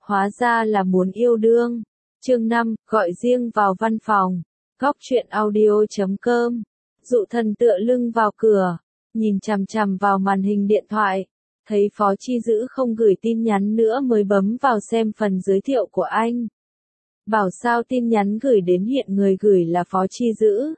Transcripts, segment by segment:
Hóa ra là muốn yêu đương. Chương 5, gọi riêng vào văn phòng. Góc truyện audio.com. Dụ Thần tựa lưng vào cửa, nhìn chằm chằm vào màn hình điện thoại, thấy Phó Chi Dữ không gửi tin nhắn nữa mới bấm vào xem phần giới thiệu của anh. Bảo sao tin nhắn gửi đến hiện người gửi là Phó Chi Dữ.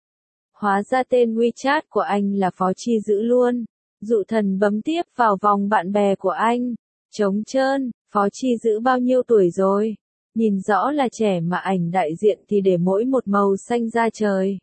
Hóa ra tên WeChat của anh là Phó Chi Dữ luôn. Dụ Thần bấm tiếp vào vòng bạn bè của anh. Trống trơn, Phó Chi Dữ bao nhiêu tuổi rồi? Nhìn rõ là trẻ mà ảnh đại diện thì để mỗi một màu xanh da trời.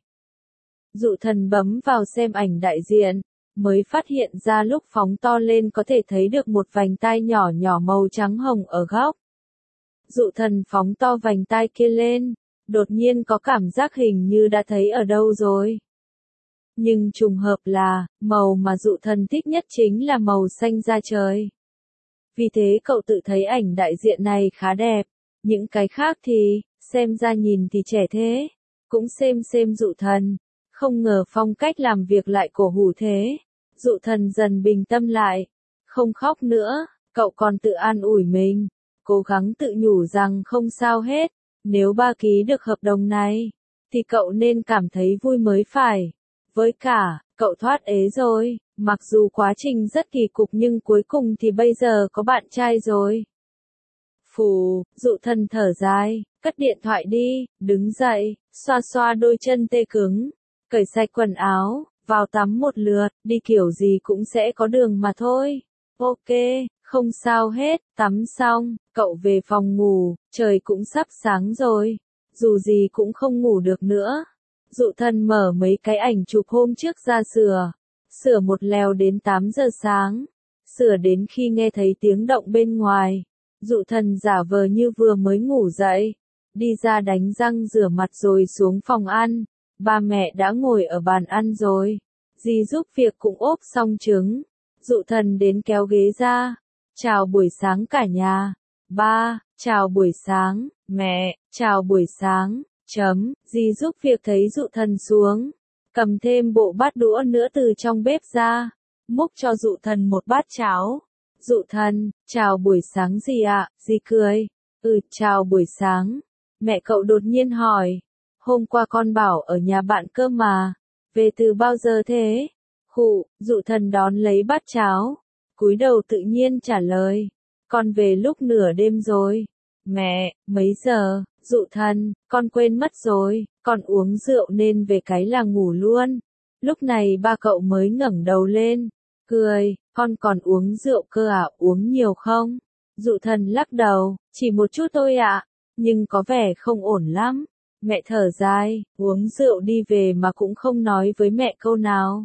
Dụ Thần bấm vào xem ảnh đại diện, mới phát hiện ra lúc phóng to lên có thể thấy được một vành tai nhỏ nhỏ màu trắng hồng ở góc. Dụ Thần phóng to vành tai kia lên, đột nhiên có cảm giác hình như đã thấy ở đâu rồi. Nhưng trùng hợp là, màu mà Dụ Thần thích nhất chính là màu xanh da trời. Vì thế cậu tự thấy ảnh đại diện này khá đẹp, những cái khác thì, xem ra nhìn thì trẻ thế. Cũng xem Dụ Thần, không ngờ phong cách làm việc lại cổ hủ thế. Dụ Thần dần bình tâm lại, không khóc nữa, cậu còn tự an ủi mình, cố gắng tự nhủ rằng không sao hết, nếu ba ký được hợp đồng này, thì cậu nên cảm thấy vui mới phải. Với cả, cậu thoát ế rồi, mặc dù quá trình rất kỳ cục nhưng cuối cùng thì bây giờ có bạn trai rồi. Phù, Dụ Thần thở dài, cất điện thoại đi, đứng dậy, xoa xoa đôi chân tê cứng, cởi sạch quần áo, vào tắm một lượt, đi kiểu gì cũng sẽ có đường mà thôi. Ok, không sao hết, tắm xong, cậu về phòng ngủ, trời cũng sắp sáng rồi, dù gì cũng không ngủ được nữa. Dụ Thần mở mấy cái ảnh chụp hôm trước ra sửa một lèo đến 8 giờ sáng, sửa đến khi nghe thấy tiếng động bên ngoài. Dụ Thần giả vờ như vừa mới ngủ dậy, đi ra đánh răng rửa mặt rồi xuống phòng ăn. Ba mẹ đã ngồi ở bàn ăn rồi, dì giúp việc cũng ốp xong trứng. Dụ Thần đến kéo ghế ra, chào buổi sáng cả nhà. Ba, chào buổi sáng, mẹ, chào buổi sáng. Dì giúp việc thấy Dụ Thần xuống, cầm thêm bộ bát đũa nữa từ trong bếp ra, múc cho Dụ Thần một bát cháo. Dụ Thần, chào buổi sáng dì ạ, dì cười. Chào buổi sáng. Mẹ cậu đột nhiên hỏi, hôm qua con bảo ở nhà bạn cơ mà, về từ bao giờ thế? Dụ Thần đón lấy bát cháo, cúi đầu tự nhiên trả lời, con về lúc nửa đêm rồi. Mẹ, mấy giờ? Dụ Thần, con quên mất rồi, con uống rượu nên về cái là ngủ luôn. Lúc này ba cậu mới ngẩng đầu lên, cười, con còn uống rượu cơ à, uống nhiều không? Dụ Thần lắc đầu, chỉ một chút thôi ạ, nhưng có vẻ không ổn lắm. Mẹ thở dài, uống rượu đi về mà cũng không nói với mẹ câu nào.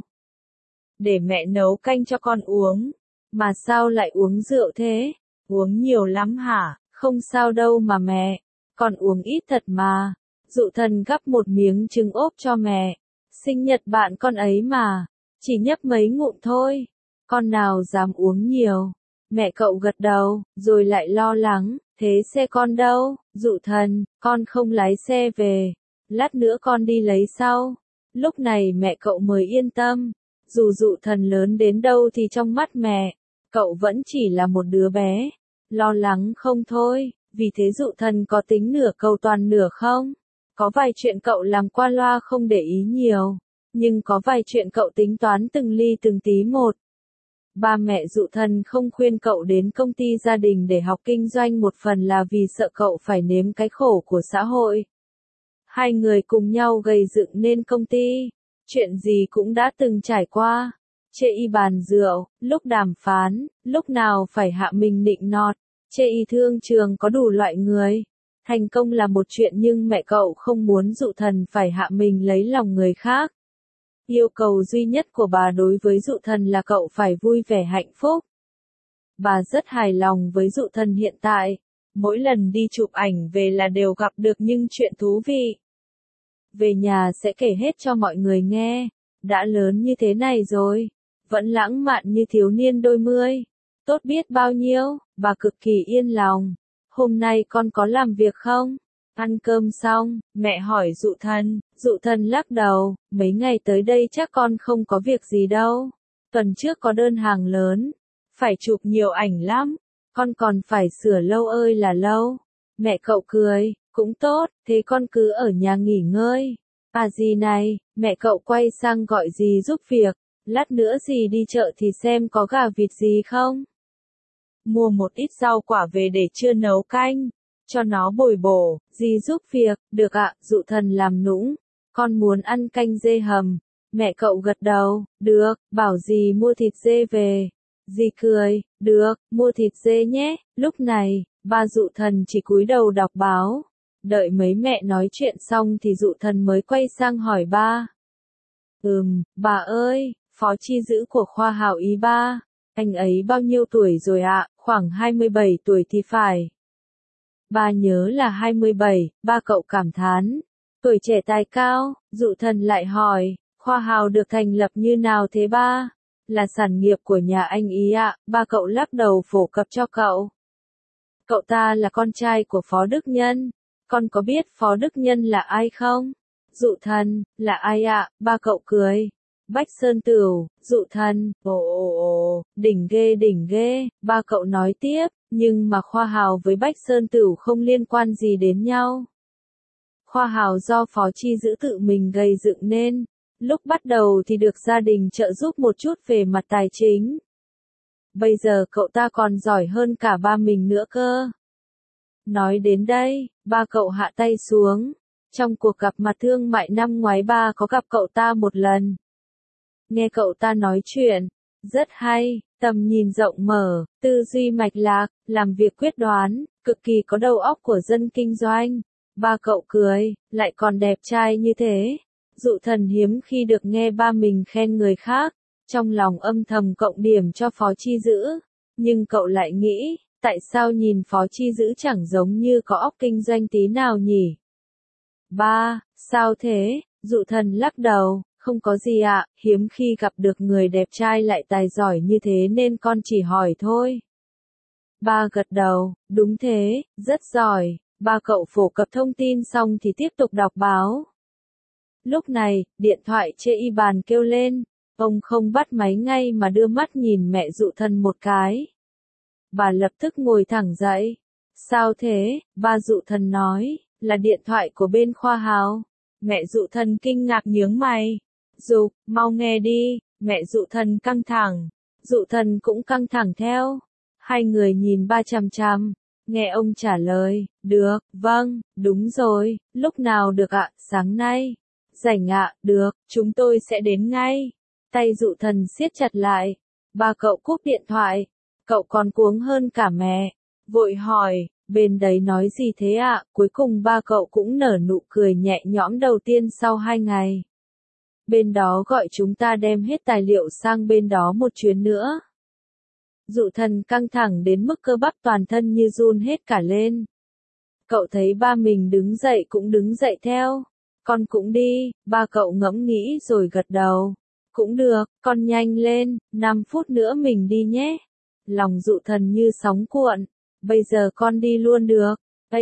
Để mẹ nấu canh cho con uống. Mà sao lại uống rượu thế? Uống nhiều lắm hả? Không sao đâu mà mẹ. Con uống ít thật mà. Dụ Thần gắp một miếng trứng ốp cho mẹ. Sinh nhật bạn con ấy mà. Chỉ nhấp mấy ngụm thôi. Con nào dám uống nhiều. Mẹ cậu gật đầu, rồi lại lo lắng. Thế xe con đâu? Dụ Thần, con không lái xe về. Lát nữa con đi lấy sau. Lúc này mẹ cậu mới yên tâm. Dù Dụ Thần lớn đến đâu thì trong mắt mẹ, cậu vẫn chỉ là một đứa bé. Lo lắng không thôi, vì thế Dụ Thần có tính nửa cầu toàn nửa không. Có vài chuyện cậu làm qua loa không để ý nhiều, nhưng có vài chuyện cậu tính toán từng ly từng tí một. Ba mẹ Dụ Thần không khuyên cậu đến công ty gia đình để học kinh doanh, một phần là vì sợ cậu phải nếm cái khổ của xã hội. Hai người cùng nhau gầy dựng nên công ty, chuyện gì cũng đã từng trải qua. Chê y bàn rượu, lúc đàm phán, lúc nào phải hạ mình nịnh nọt, chê y thương trường có đủ loại người. Thành công là một chuyện nhưng mẹ cậu không muốn Dụ Thần phải hạ mình lấy lòng người khác. Yêu cầu duy nhất của bà đối với Dụ Thần là cậu phải vui vẻ hạnh phúc. Bà rất hài lòng với Dụ Thần hiện tại, mỗi lần đi chụp ảnh về là đều gặp được những chuyện thú vị. Về nhà sẽ kể hết cho mọi người nghe, đã lớn như thế này rồi, vẫn lãng mạn như thiếu niên đôi mươi, tốt biết bao nhiêu, bà cực kỳ yên lòng. Hôm nay con có làm việc không? Ăn cơm xong, mẹ hỏi Dụ Thần lắc đầu, mấy ngày tới đây chắc con không có việc gì đâu. Tuần trước có đơn hàng lớn, phải chụp nhiều ảnh lắm. Con còn phải sửa lâu ơi là lâu. Mẹ cậu cười, cũng tốt, thế con cứ ở nhà nghỉ ngơi. À gì này, mẹ cậu quay sang gọi dì giúp việc, lát nữa dì đi chợ thì xem có gà vịt gì không. Mua một ít rau quả về để trưa nấu canh, cho nó bồi bổ, dì giúp việc, được ạ, Dụ Thần làm nũng. Con muốn ăn canh dê hầm. Mẹ cậu gật đầu, được, bảo dì mua thịt dê về. Dì cười, được, mua thịt dê nhé. Lúc này, ba Dụ Thần chỉ cúi đầu đọc báo. Đợi mấy mẹ nói chuyện xong thì Dụ Thần mới quay sang hỏi ba. Bà ơi, phó chi giữ của Khoa Hào ý ba. Anh ấy bao nhiêu tuổi rồi ạ? Khoảng 27 tuổi thì phải. Ba nhớ là 27, ba cậu cảm thán. Tuổi trẻ tài cao, Dụ Thần lại hỏi, Khoa Hào được thành lập như nào thế ba? Là sản nghiệp của nhà anh ý ạ, ba cậu lắc đầu phổ cập cho cậu. Cậu ta là con trai của Phó Đức Nhân. Con có biết Phó Đức Nhân là ai không? Dụ Thần, là ai ạ? Ba cậu cười. Bách Sơn Tửu, Dụ Thần, ồ, đỉnh ghê, ba cậu nói tiếp, nhưng mà Khoa Hào với Bách Sơn Tửu không liên quan gì đến nhau. Khoa Hào do Phó Chi giữ tự mình gây dựng nên, lúc bắt đầu thì được gia đình trợ giúp một chút về mặt tài chính. Bây giờ cậu ta còn giỏi hơn cả ba mình nữa cơ. Nói đến đây, ba cậu hạ tay xuống. Trong cuộc gặp mặt thương mại năm ngoái ba có gặp cậu ta một lần. Nghe cậu ta nói chuyện, rất hay, tầm nhìn rộng mở, tư duy mạch lạc, làm việc quyết đoán, cực kỳ có đầu óc của dân kinh doanh. Ba cậu cười, lại còn đẹp trai như thế. Dụ Thần hiếm khi được nghe ba mình khen người khác, trong lòng âm thầm cộng điểm cho Phó Chi giữ. Nhưng cậu lại nghĩ, tại sao nhìn Phó Chi giữ chẳng giống như có óc kinh doanh tí nào nhỉ? Ba, sao thế? Dụ Thần lắc đầu, không có gì ạ, hiếm khi gặp được người đẹp trai lại tài giỏi như thế nên con chỉ hỏi thôi. Ba gật đầu, đúng thế, rất giỏi. Ba cậu phổ cập thông tin xong thì tiếp tục đọc báo. Lúc này, điện thoại trên y bàn kêu lên, ông không bắt máy ngay mà đưa mắt nhìn mẹ Dụ Thần một cái. Bà lập tức ngồi thẳng dậy. Sao thế? Ba Dụ Thần nói, là điện thoại của bên Khoa Hào. Mẹ Dụ Thần kinh ngạc nhướng mày. Dục, mau nghe đi, mẹ Dụ Thần căng thẳng. Dụ Thần cũng căng thẳng theo. Hai người nhìn ba chằm chằm. Nghe ông trả lời, được, vâng, đúng rồi, lúc nào được ạ, sáng nay. Rảnh ạ, được, chúng tôi sẽ đến ngay. Tay Dụ Thần siết chặt lại. Ba cậu cúp điện thoại. Cậu còn cuống hơn cả mẹ. Vội hỏi, bên đấy nói gì thế ạ? Cuối cùng ba cậu cũng nở nụ cười nhẹ nhõm đầu tiên sau 2 ngày. Bên đó gọi chúng ta đem hết tài liệu sang bên đó một chuyến nữa. Dụ Thần căng thẳng đến mức cơ bắp toàn thân như run hết cả lên. Cậu thấy ba mình đứng dậy cũng đứng dậy theo. Con cũng đi, ba cậu ngẫm nghĩ rồi gật đầu. Cũng được, con nhanh lên, 5 phút nữa mình đi nhé. Lòng Dụ Thần như sóng cuộn. Bây giờ con đi luôn được.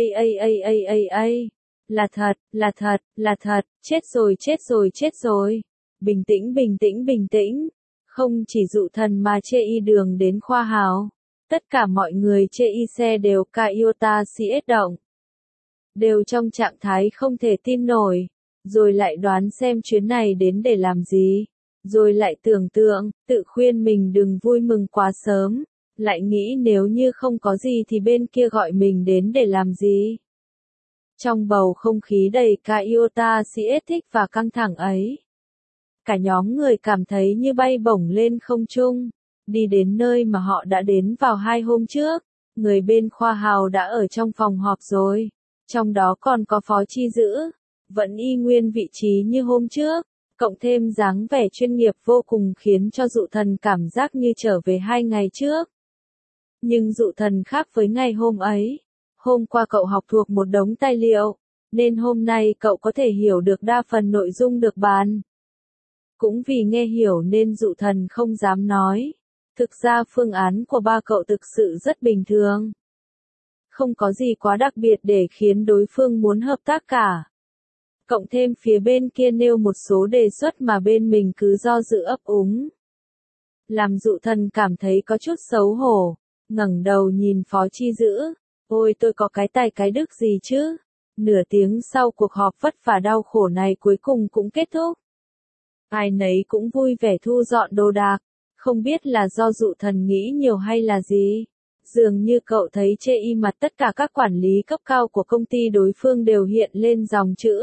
Là thật, chết rồi. Bình tĩnh. Không chỉ Dụ Thần mà chê y đường đến Khoa Hào. Tất cả mọi người chê y xe đều Toyota CS động. Đều trong trạng thái không thể tin nổi. Rồi lại đoán xem chuyến này đến để làm gì. Rồi lại tưởng tượng, tự khuyên mình đừng vui mừng quá sớm. Lại nghĩ nếu như không có gì thì bên kia gọi mình đến để làm gì. Trong bầu không khí đầy Toyota CS thích và căng thẳng ấy. Cả nhóm người cảm thấy như bay bổng lên không trung. Đi đến nơi mà họ đã đến vào 2 hôm trước. Người bên Khoa Hào đã ở trong phòng họp rồi. Trong đó còn có Phó Chi giữ. Vẫn y nguyên vị trí như hôm trước. Cộng thêm dáng vẻ chuyên nghiệp vô cùng khiến cho Dụ Thần cảm giác như trở về 2 ngày trước. Nhưng Dụ Thần khác với ngày hôm ấy. Hôm qua cậu học thuộc một đống tài liệu, nên hôm nay cậu có thể hiểu được đa phần nội dung được bàn. Cũng vì nghe hiểu nên Dụ Thần không dám nói. Thực ra phương án của ba cậu thực sự rất bình thường. Không có gì quá đặc biệt để khiến đối phương muốn hợp tác cả. Cộng thêm phía bên kia nêu một số đề xuất mà bên mình cứ do dự ấp úng. Làm Dụ Thần cảm thấy có chút xấu hổ. ngẩng đầu nhìn Phó Chi Dữ. Ôi tôi có cái tài cái đức gì chứ? Nửa tiếng sau cuộc họp vất vả đau khổ này cuối cùng cũng kết thúc. Ai nấy cũng vui vẻ thu dọn đồ đạc. Không biết là do Dụ Thần nghĩ nhiều hay là gì. Dường như cậu thấy chê y mặt tất cả các quản lý cấp cao của công ty đối phương đều hiện lên dòng chữ.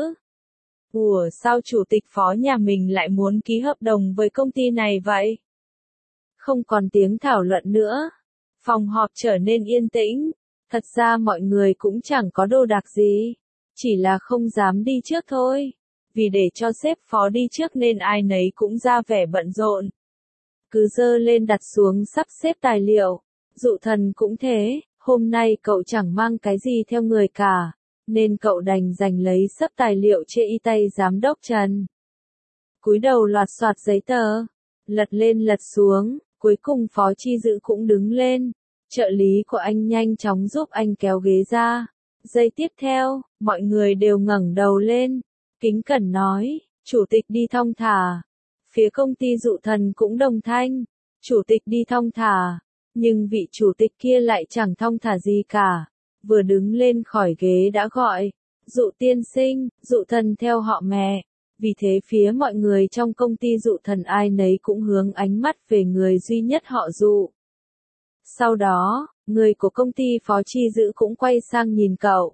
Ủa sao chủ tịch Phó nhà mình lại muốn ký hợp đồng với công ty này vậy? Không còn tiếng thảo luận nữa. Phòng họp trở nên yên tĩnh. Thật ra mọi người cũng chẳng có đồ đạc gì. Chỉ là không dám đi trước thôi. Vì để cho sếp Phó đi trước nên ai nấy cũng ra vẻ bận rộn. Cứ dơ lên đặt xuống sắp xếp tài liệu. Dụ Thần cũng thế, hôm nay cậu chẳng mang cái gì theo người cả, nên cậu đành giành lấy sấp tài liệu chê y tay giám đốc Trần. Cúi đầu loạt soạt giấy tờ, lật lên lật xuống, cuối cùng Phó Chi Dữ cũng đứng lên. Trợ lý của anh nhanh chóng giúp anh kéo ghế ra. Giây tiếp theo, mọi người đều ngẩng đầu lên, kính cẩn nói, chủ tịch đi thong thả. Phía công ty Dụ Thần cũng đồng thanh, chủ tịch đi thong thả. Nhưng vị chủ tịch kia lại chẳng thong thả gì cả. Vừa đứng lên khỏi ghế đã gọi, Dụ tiên sinh, Dụ Thần theo họ mẹ. Vì thế phía mọi người trong công ty Dụ Thần ai nấy cũng hướng ánh mắt về người duy nhất họ Dụ. Sau đó, người của công ty Phó Chi Dữ cũng quay sang nhìn cậu.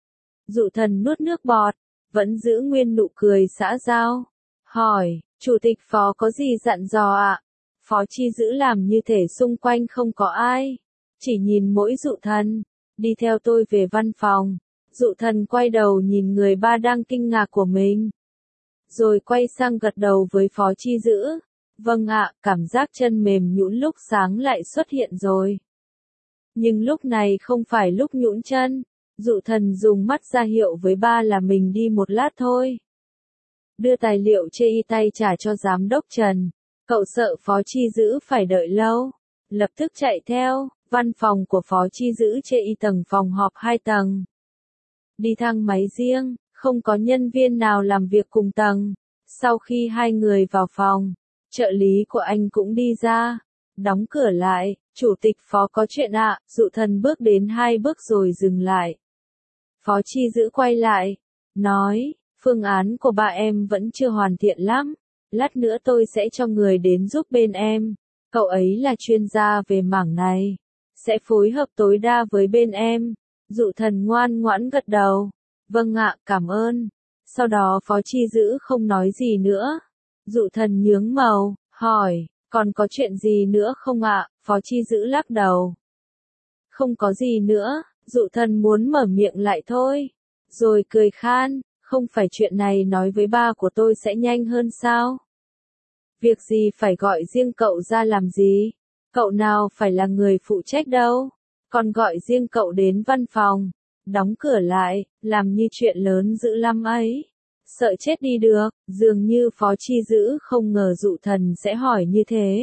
Dụ Thần nuốt nước bọt, vẫn giữ nguyên nụ cười xã giao. Hỏi, chủ tịch Phó có gì dặn dò ạ? Phó Chi Dữ làm như thể xung quanh không có ai. Chỉ nhìn mỗi Dụ Thần. Đi theo tôi về văn phòng. Dụ Thần quay đầu nhìn người ba đang kinh ngạc của mình. Rồi quay sang gật đầu với Phó Chi Dữ. Vâng ạ, cảm giác chân mềm nhũn lúc sáng lại xuất hiện rồi. Nhưng lúc này không phải lúc nhũn chân. Dụ Thần dùng mắt ra hiệu với ba là mình đi một lát thôi. Đưa tài liệu chê y tay trả cho giám đốc Trần. Cậu sợ Phó Chi Dữ phải đợi lâu. Lập tức chạy theo, văn phòng của Phó Chi Dữ chê y tầng phòng họp 2 tầng. Đi thang máy riêng, không có nhân viên nào làm việc cùng tầng. Sau khi hai người vào phòng, trợ lý của anh cũng đi ra. Đóng cửa lại, chủ tịch Phó có chuyện ạ. Dụ Thần bước đến 2 bước rồi dừng lại. Phó Chi Dữ quay lại, nói, phương án của ba em vẫn chưa hoàn thiện lắm. Lát nữa tôi sẽ cho người đến giúp bên em. Cậu ấy là chuyên gia về mảng này. Sẽ phối hợp tối đa với bên em. Dụ Thần ngoan ngoãn gật đầu. Vâng ạ, cảm ơn. Sau đó Phó Chi Dữ không nói gì nữa. Dụ Thần nhướng màu, hỏi, còn có chuyện gì nữa không ạ? Phó Chi Dữ lắc đầu. Không có gì nữa. Dụ Thần muốn mở miệng lại thôi. Rồi cười khan. Không phải chuyện này nói với ba của tôi sẽ nhanh hơn sao? Việc gì phải gọi riêng cậu ra làm gì? Cậu nào phải là người phụ trách đâu. Còn gọi riêng cậu đến văn phòng. Đóng cửa lại, làm như chuyện lớn dữ lắm ấy. Sợ chết đi được, dường như Phó Chi Dữ không ngờ Dụ Thần sẽ hỏi như thế.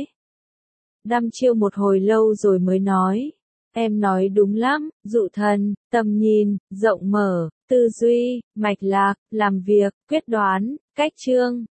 Đăm chiêu một hồi lâu rồi mới nói. Em nói đúng lắm, Dụ Thần, tầm nhìn, rộng mở, tư duy, mạch lạc, làm việc, quyết đoán, cách chương.